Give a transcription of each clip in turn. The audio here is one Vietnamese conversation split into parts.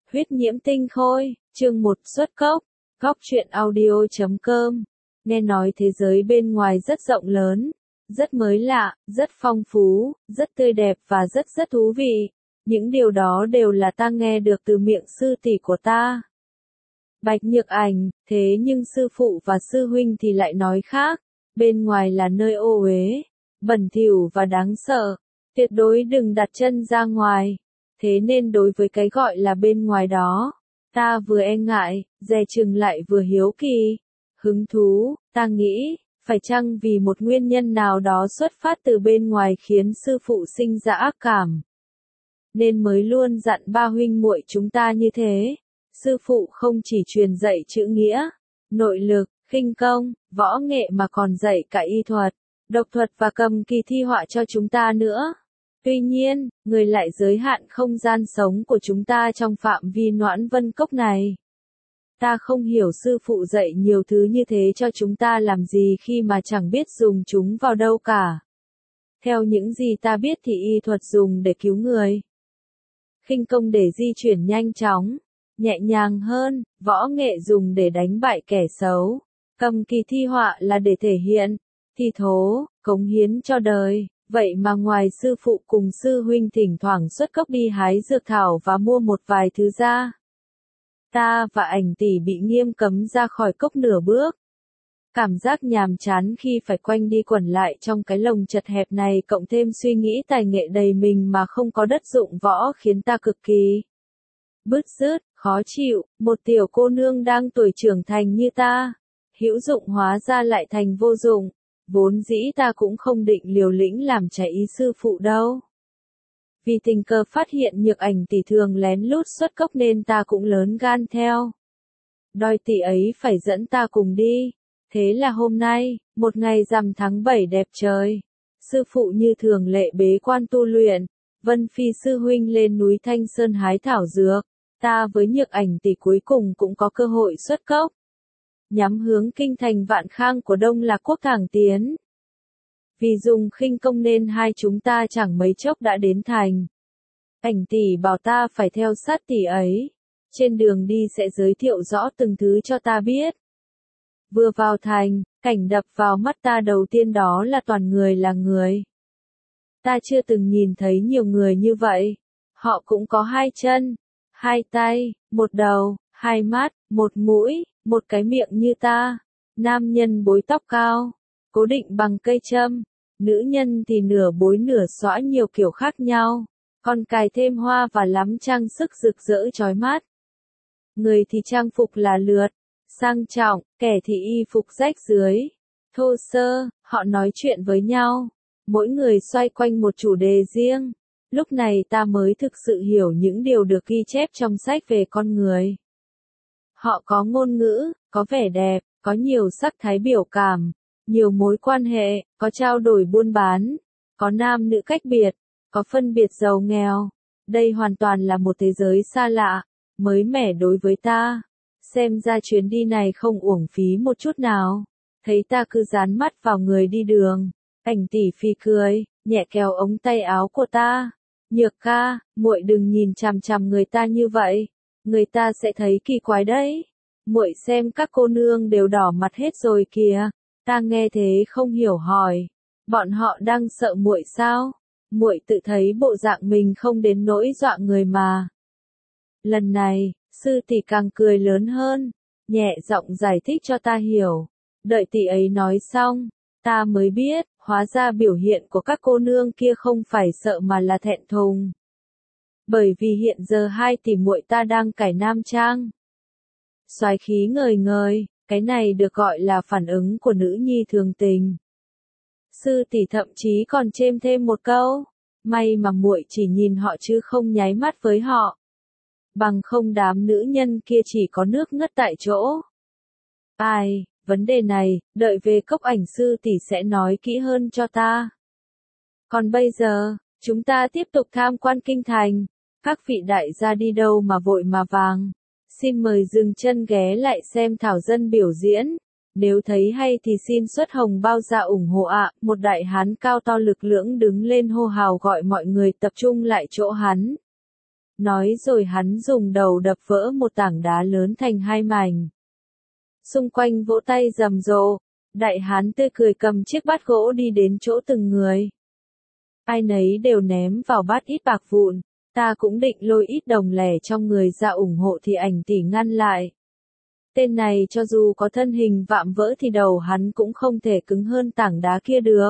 Huyết nhiễm tinh khôi, chương 1 xuất cốc, góc truyện audio.com. Nghe nói thế giới bên ngoài rất rộng lớn, rất mới lạ, rất phong phú, rất tươi đẹp và rất thú vị. Những điều đó đều là ta nghe được từ miệng sư tỷ của ta. Bạch Nhược Ảnh, thế nhưng sư phụ và sư huynh thì lại nói khác. Bên ngoài là nơi ô uế, bẩn thỉu và đáng sợ. Tuyệt đối đừng đặt chân ra ngoài. Thế nên đối với cái gọi là bên ngoài đó, ta vừa e ngại, dè chừng lại vừa hiếu kỳ. Hứng thú, ta nghĩ, phải chăng vì một nguyên nhân nào đó xuất phát từ bên ngoài khiến sư phụ sinh ra ác cảm. Nên mới luôn dặn ba huynh muội chúng ta như thế. Sư phụ không chỉ truyền dạy chữ nghĩa, nội lực, khinh công, võ nghệ mà còn dạy cả y thuật, độc thuật và cầm kỳ thi họa cho chúng ta nữa. Tuy nhiên, người lại giới hạn không gian sống của chúng ta trong phạm vi Noãn Vân Cốc này. Ta không hiểu sư phụ dạy nhiều thứ như thế cho chúng ta làm gì khi mà chẳng biết dùng chúng vào đâu cả. Theo những gì ta biết thì y thuật dùng để cứu người. Khinh công để di chuyển nhanh chóng, nhẹ nhàng hơn, võ nghệ dùng để đánh bại kẻ xấu. Cầm kỳ thi họa là để thể hiện, thi thố, cống hiến cho đời. Vậy mà ngoài sư phụ cùng sư huynh thỉnh thoảng xuất cốc đi hái dược thảo và mua một vài thứ ra, ta và Ảnh tỷ bị nghiêm cấm ra khỏi cốc nửa bước. Cảm giác nhàm chán khi phải quanh đi quẩn lại trong cái lồng chật hẹp này cộng thêm suy nghĩ tài nghệ đầy mình mà không có đất dụng võ khiến ta cực kỳ bứt rứt, khó chịu. Một tiểu cô nương đang tuổi trưởng thành như ta, hữu dụng hóa ra lại thành vô dụng. Vốn dĩ ta cũng không định liều lĩnh làm trái ý sư phụ đâu. Vì tình cờ phát hiện Nhược Ảnh tỷ thường lén lút xuất cốc nên ta cũng lớn gan theo. Đòi tỷ ấy phải dẫn ta cùng đi. Thế là hôm nay, một ngày rằm tháng 7 đẹp trời. Sư phụ như thường lệ bế quan tu luyện. Vân Phi sư huynh lên núi Thanh Sơn hái thảo dược. Ta với Nhược Ảnh tỷ cuối cùng cũng có cơ hội xuất cốc. Nhắm hướng kinh thành Vạn Khang của Đông Lạc Quốc thẳng tiến. Vì dùng khinh công nên hai chúng ta chẳng mấy chốc đã đến thành. Ảnh tỷ bảo ta phải theo sát tỷ ấy. Trên đường đi sẽ giới thiệu rõ từng thứ cho ta biết. Vừa vào thành, cảnh đập vào mắt ta đầu tiên đó là toàn người là người. Ta chưa từng nhìn thấy nhiều người như vậy. Họ cũng có hai chân, hai tay, một đầu, hai mắt, một mũi, một cái miệng như ta. Nam nhân bối tóc cao, cố định bằng cây châm. Nữ nhân thì nửa bối nửa xõa nhiều kiểu khác nhau. Còn cài thêm hoa và lắm trang sức rực rỡ chói mắt. Người thì trang phục là lượt, sang trọng, kẻ thì y phục rách dưới, thô sơ. Họ nói chuyện với nhau. Mỗi người xoay quanh một chủ đề riêng. Lúc này ta mới thực sự hiểu những điều được ghi chép trong sách về con người. Họ có ngôn ngữ, có vẻ đẹp, có nhiều sắc thái biểu cảm, nhiều mối quan hệ, có trao đổi buôn bán, có nam nữ cách biệt, có phân biệt giàu nghèo. Đây hoàn toàn là một thế giới xa lạ, mới mẻ đối với ta. Xem ra chuyến đi này không uổng phí một chút nào. Thấy ta cứ dán mắt vào người đi đường, Ảnh tỷ phì cười, nhẹ kéo ống tay áo của ta. Nhược ca, muội đừng nhìn chằm chằm người ta như vậy. Người ta sẽ thấy kỳ quái đấy. Muội xem các cô nương đều đỏ mặt hết rồi kìa. Ta nghe thế không hiểu hỏi. Bọn họ đang sợ muội sao? Muội tự thấy bộ dạng mình không đến nỗi dọa người mà. Lần này, sư tỷ càng cười lớn hơn, nhẹ giọng giải thích cho ta hiểu. Đợi tỷ ấy nói xong, ta mới biết, hóa ra biểu hiện của các cô nương kia không phải sợ mà là thẹn thùng. Bởi vì hiện giờ hai tỷ muội ta đang cải nam trang. Soái khí ngời ngời, cái này được gọi là phản ứng của nữ nhi thường tình. Sư tỷ thậm chí còn chêm thêm một câu, may mà muội chỉ nhìn họ chứ không nháy mắt với họ. Bằng không đám nữ nhân kia chỉ có nước ngất tại chỗ. Ai, vấn đề này, đợi về cốc Ảnh sư tỷ sẽ nói kỹ hơn cho ta. Còn bây giờ, chúng ta tiếp tục tham quan kinh thành. Các vị đại gia đi đâu mà vội mà vàng. Xin mời dừng chân ghé lại xem thảo dân biểu diễn. Nếu thấy hay thì xin xuất hồng bao ra ủng hộ ạ. Một đại hán cao to lực lưỡng đứng lên hô hào gọi mọi người tập trung lại chỗ hắn. Nói rồi hắn dùng đầu đập vỡ một tảng đá lớn thành hai mảnh. Xung quanh vỗ tay rầm rộ, đại hán tươi cười cầm chiếc bát gỗ đi đến chỗ từng người. Ai nấy đều ném vào bát ít bạc vụn, ta cũng định lôi ít đồng lẻ trong người ra ủng hộ thì Ảnh tỷ ngăn lại. Tên này cho dù có thân hình vạm vỡ thì đầu hắn cũng không thể cứng hơn tảng đá kia được.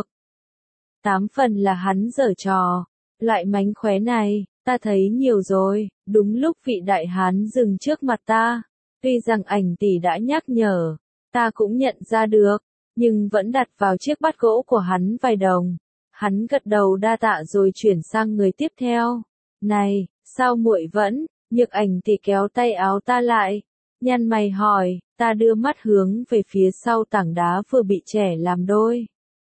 8 phần là hắn giở trò, loại mánh khóe này, ta thấy nhiều rồi. Đúng lúc vị đại hán dừng trước mặt ta, tuy rằng Ảnh tỷ đã nhắc nhở, ta cũng nhận ra được, nhưng vẫn đặt vào chiếc bát gỗ của hắn vài đồng. Hắn gật đầu đa tạ rồi chuyển sang người tiếp theo. Này, sao muội vẫn? Nhược Ảnh tỷ kéo tay áo ta lại, nhăn mày hỏi. Ta đưa mắt hướng về phía sau tảng đá vừa bị trẻ làm đôi.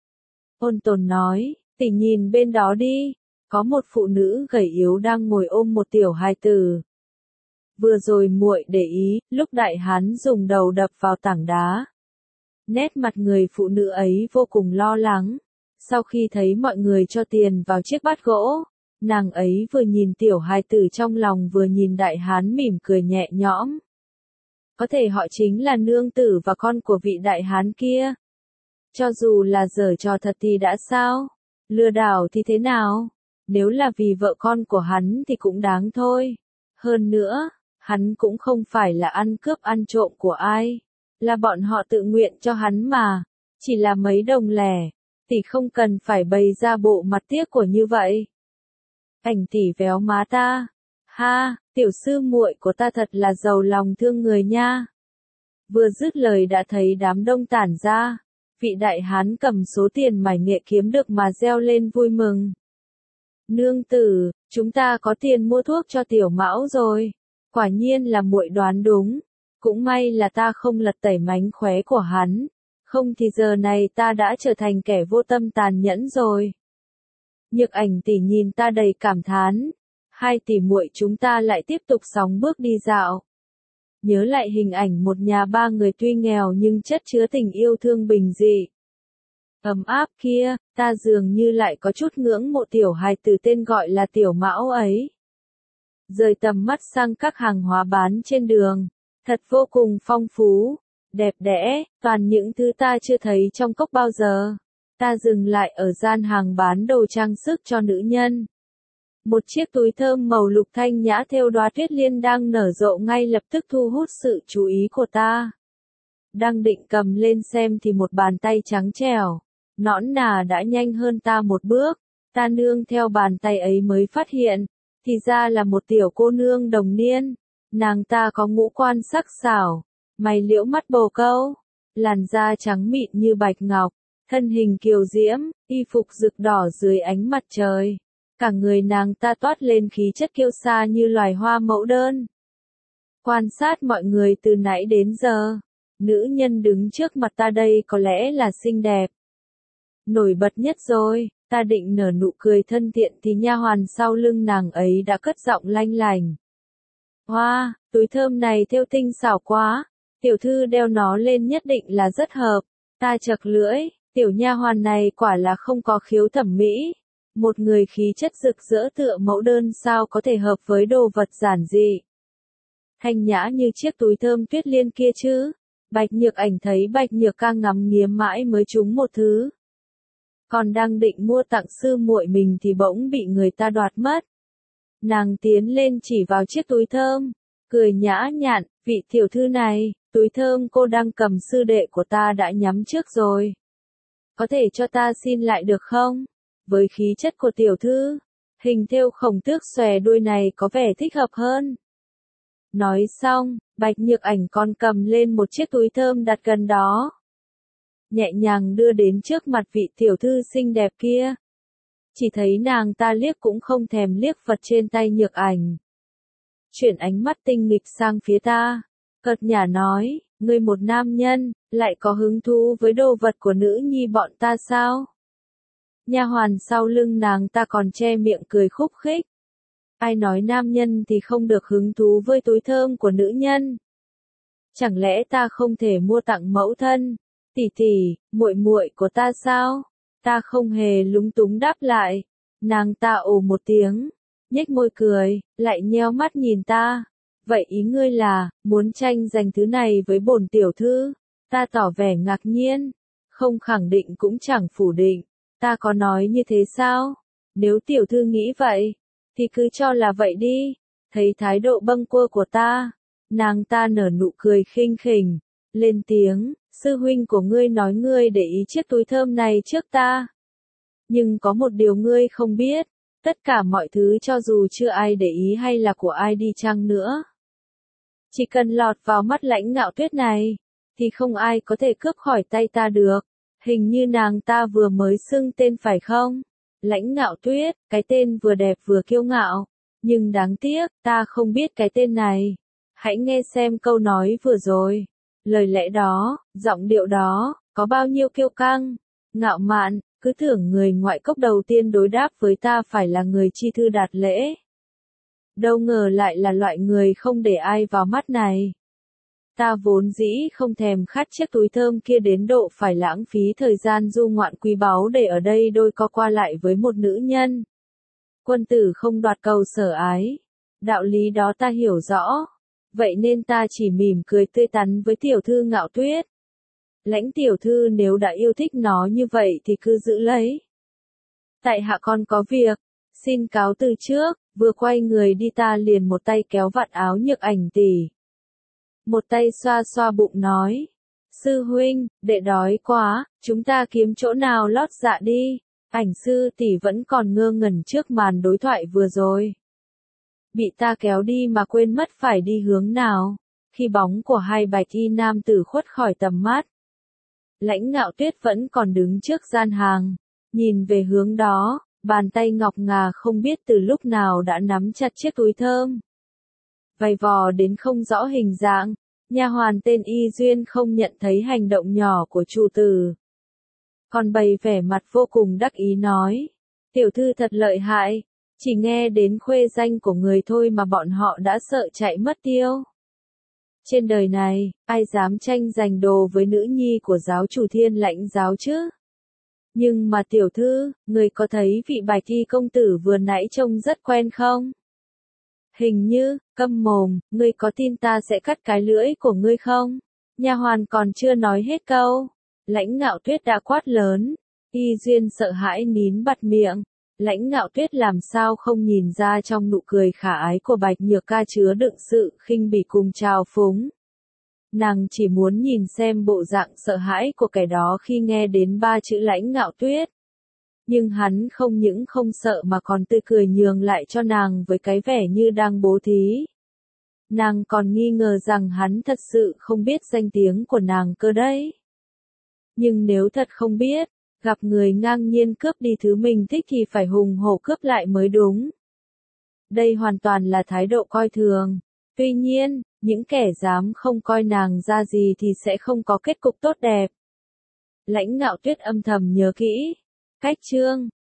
Ôn Tồn nói, tỷ nhìn bên đó đi, có một phụ nữ gầy yếu đang ngồi ôm một tiểu hài tử. Vừa rồi muội để ý, lúc đại hán dùng đầu đập vào tảng đá, nét mặt người phụ nữ ấy vô cùng lo lắng. Sau khi thấy mọi người cho tiền vào chiếc bát gỗ, nàng ấy vừa nhìn tiểu hài tử trong lòng vừa nhìn đại hán mỉm cười nhẹ nhõm. Có thể họ chính là nương tử và con của vị đại hán kia. Cho dù là giở trò thật thì đã sao? Lừa đảo thì thế nào? Nếu là vì vợ con của hắn thì cũng đáng thôi. Hơn nữa, hắn cũng không phải là ăn cướp ăn trộm của ai. Là bọn họ tự nguyện cho hắn mà. Chỉ là mấy đồng lẻ. Tỷ không cần phải bày ra bộ mặt tiếc của như vậy. Ảnh tỷ véo má ta. Ha, tiểu sư muội của ta thật là giàu lòng thương người nha. Vừa dứt lời đã thấy đám đông tản ra. Vị đại hán cầm số tiền mải nghệ kiếm được mà reo lên vui mừng. Nương tử, chúng ta có tiền mua thuốc cho tiểu mão rồi. Quả nhiên là muội đoán đúng. Cũng may là ta không lật tẩy mánh khóe của hắn. Không thì giờ này ta đã trở thành kẻ vô tâm tàn nhẫn rồi. Nhược Ảnh tỷ nhìn ta đầy cảm thán. Hai tỷ muội chúng ta lại tiếp tục sóng bước đi dạo. Nhớ lại hình ảnh một nhà ba người tuy nghèo nhưng chất chứa tình yêu thương bình dị. Ấm áp kia, ta dường như lại có chút ngưỡng mộ tiểu hài tử tên gọi là tiểu mão ấy. Rời tầm mắt sang các hàng hóa bán trên đường, thật vô cùng phong phú, đẹp đẽ, toàn những thứ ta chưa thấy trong cốc bao giờ. Ta dừng lại ở gian hàng bán đồ trang sức cho nữ nhân. Một chiếc túi thơm màu lục thanh nhã thêu đóa tuyết liên đang nở rộ ngay lập tức thu hút sự chú ý của ta. Đang định cầm lên xem thì một bàn tay trắng trẻo, nõn nà đã nhanh hơn ta một bước. Ta nương theo bàn tay ấy mới phát hiện, thì ra là một tiểu cô nương đồng niên. Nàng ta có ngũ quan sắc sảo, mày liễu mắt bồ câu, làn da trắng mịn như bạch ngọc, thân hình kiều diễm, y phục rực đỏ dưới ánh mặt trời. Cả người nàng ta toát lên khí chất kiêu sa như loài hoa mẫu đơn. Quan sát mọi người từ nãy đến giờ, nữ nhân đứng trước mặt ta đây có lẽ là xinh đẹp. Nổi bật nhất rồi, ta định nở nụ cười thân thiện thì nha hoàn sau lưng nàng ấy đã cất giọng lanh lành. Hoa, túi thơm này thêu tinh xảo quá, tiểu thư đeo nó lên nhất định là rất hợp. Ta chật lưỡi, tiểu nha hoàn này quả là không có khiếu thẩm mỹ. Một người khí chất rực rỡ tựa mẫu đơn sao có thể hợp với đồ vật giản dị. Thanh nhã như chiếc túi thơm tuyết liên kia chứ. Bạch Nhược Ảnh thấy Bạch Nhược Ca ngắm nghía mãi mới trúng một thứ. Còn đang định mua tặng sư muội mình thì bỗng bị người ta đoạt mất. Nàng tiến lên chỉ vào chiếc túi thơm, cười nhã nhặn, vị tiểu thư này, túi thơm cô đang cầm sư đệ của ta đã nhắm trước rồi. Có thể cho ta xin lại được không? Với khí chất của tiểu thư, hình thêu khổng tước xòe đuôi này có vẻ thích hợp hơn. Nói xong, Bạch Nhược Ảnh còn cầm lên một chiếc túi thơm đặt gần đó. Nhẹ nhàng đưa đến trước mặt vị tiểu thư xinh đẹp kia. Chỉ thấy nàng ta liếc cũng không thèm liếc vật trên tay Nhược Ảnh. Chuyển ánh mắt tinh nghịch sang phía ta, cợt nhả nói, ngươi một nam nhân, lại có hứng thú với đồ vật của nữ nhi bọn ta sao? Nha hoàn sau lưng nàng ta còn che miệng cười khúc khích. Ai nói nam nhân thì không được hứng thú với túi thơm của nữ nhân? Chẳng lẽ ta không thể mua tặng mẫu thân, tỷ tỷ, muội muội của ta sao? Ta không hề lúng túng đáp lại. Nàng ta ồ một tiếng, nhếch môi cười, lại nheo mắt nhìn ta. Vậy ý ngươi là, muốn tranh giành thứ này với bổn tiểu thư? Ta tỏ vẻ ngạc nhiên, không khẳng định cũng chẳng phủ định. Ta có nói như thế sao? Nếu tiểu thư nghĩ vậy, thì cứ cho là vậy đi. Thấy thái độ bâng quơ của ta, nàng ta nở nụ cười khinh khỉnh, lên tiếng, sư huynh của ngươi nói ngươi để ý chiếc túi thơm này trước ta. Nhưng có một điều ngươi không biết, tất cả mọi thứ cho dù chưa ai để ý hay là của ai đi chăng nữa, chỉ cần lọt vào mắt Lãnh Ngạo Tuyết này, thì không ai có thể cướp khỏi tay ta được. Hình như nàng ta vừa mới xưng tên phải không? Lãnh Ngạo Tuyết, cái tên vừa đẹp vừa kiêu ngạo. Nhưng đáng tiếc, ta không biết cái tên này. Hãy nghe xem câu nói vừa rồi. Lời lẽ đó, giọng điệu đó, có bao nhiêu kiêu căng, ngạo mạn, cứ tưởng người ngoại cốc đầu tiên đối đáp với ta phải là người chi thư đạt lễ. Đâu ngờ lại là loại người không để ai vào mắt này. Ta vốn dĩ không thèm khát chiếc túi thơm kia đến độ phải lãng phí thời gian du ngoạn quý báu để ở đây đôi co qua lại với một nữ nhân. Quân tử không đoạt cầu sở ái. Đạo lý đó ta hiểu rõ. Vậy nên ta chỉ mỉm cười tươi tắn với tiểu thư Ngạo Tuyết. Lãnh tiểu thư nếu đã yêu thích nó như vậy thì cứ giữ lấy. Tại hạ con có việc, xin cáo từ trước. Vừa quay người đi ta liền một tay kéo vạt áo Nhược Ảnh tỷ, một tay xoa xoa bụng nói, sư huynh, đệ đói quá, chúng ta kiếm chỗ nào lót dạ đi. Ảnh sư tỷ vẫn còn ngơ ngẩn trước màn đối thoại vừa rồi. Bị ta kéo đi mà quên mất phải đi hướng nào, khi bóng của hai bạch y nam tử khuất khỏi tầm mắt. Lãnh Ngạo Tuyết vẫn còn đứng trước gian hàng, nhìn về hướng đó, bàn tay ngọc ngà không biết từ lúc nào đã nắm chặt chiếc túi thơm. Vầy vò đến không rõ hình dạng, nha hoàn tên Y Duyên không nhận thấy hành động nhỏ của chủ tử. Còn bày vẻ mặt vô cùng đắc ý nói, tiểu thư thật lợi hại, chỉ nghe đến khuê danh của người thôi mà bọn họ đã sợ chạy mất tiêu. Trên đời này, ai dám tranh giành đồ với nữ nhi của giáo chủ Thiên Lãnh giáo chứ? Nhưng mà tiểu thư, người có thấy vị bạch y công tử vừa nãy trông rất quen không? Hình như, câm mồm, ngươi có tin ta sẽ cắt cái lưỡi của ngươi không? Nha hoàn còn chưa nói hết câu. Lãnh Ngạo Tuyết đã quát lớn. Y Duyên sợ hãi nín bặt miệng. Lãnh Ngạo Tuyết làm sao không nhìn ra trong nụ cười khả ái của Bạch Nhược Ca chứa đựng sự khinh bỉ cùng trào phúng. Nàng chỉ muốn nhìn xem bộ dạng sợ hãi của kẻ đó khi nghe đến ba chữ Lãnh Ngạo Tuyết. Nhưng hắn không những không sợ mà còn tươi cười nhường lại cho nàng với cái vẻ như đang bố thí. Nàng còn nghi ngờ rằng hắn thật sự không biết danh tiếng của nàng cơ đấy. Nhưng nếu thật không biết, gặp người ngang nhiên cướp đi thứ mình thích thì phải hùng hổ cướp lại mới đúng. Đây hoàn toàn là thái độ coi thường. Tuy nhiên, những kẻ dám không coi nàng ra gì thì sẽ không có kết cục tốt đẹp. Lãnh Ngạo Tuyết âm thầm nhớ kỹ. Cách chương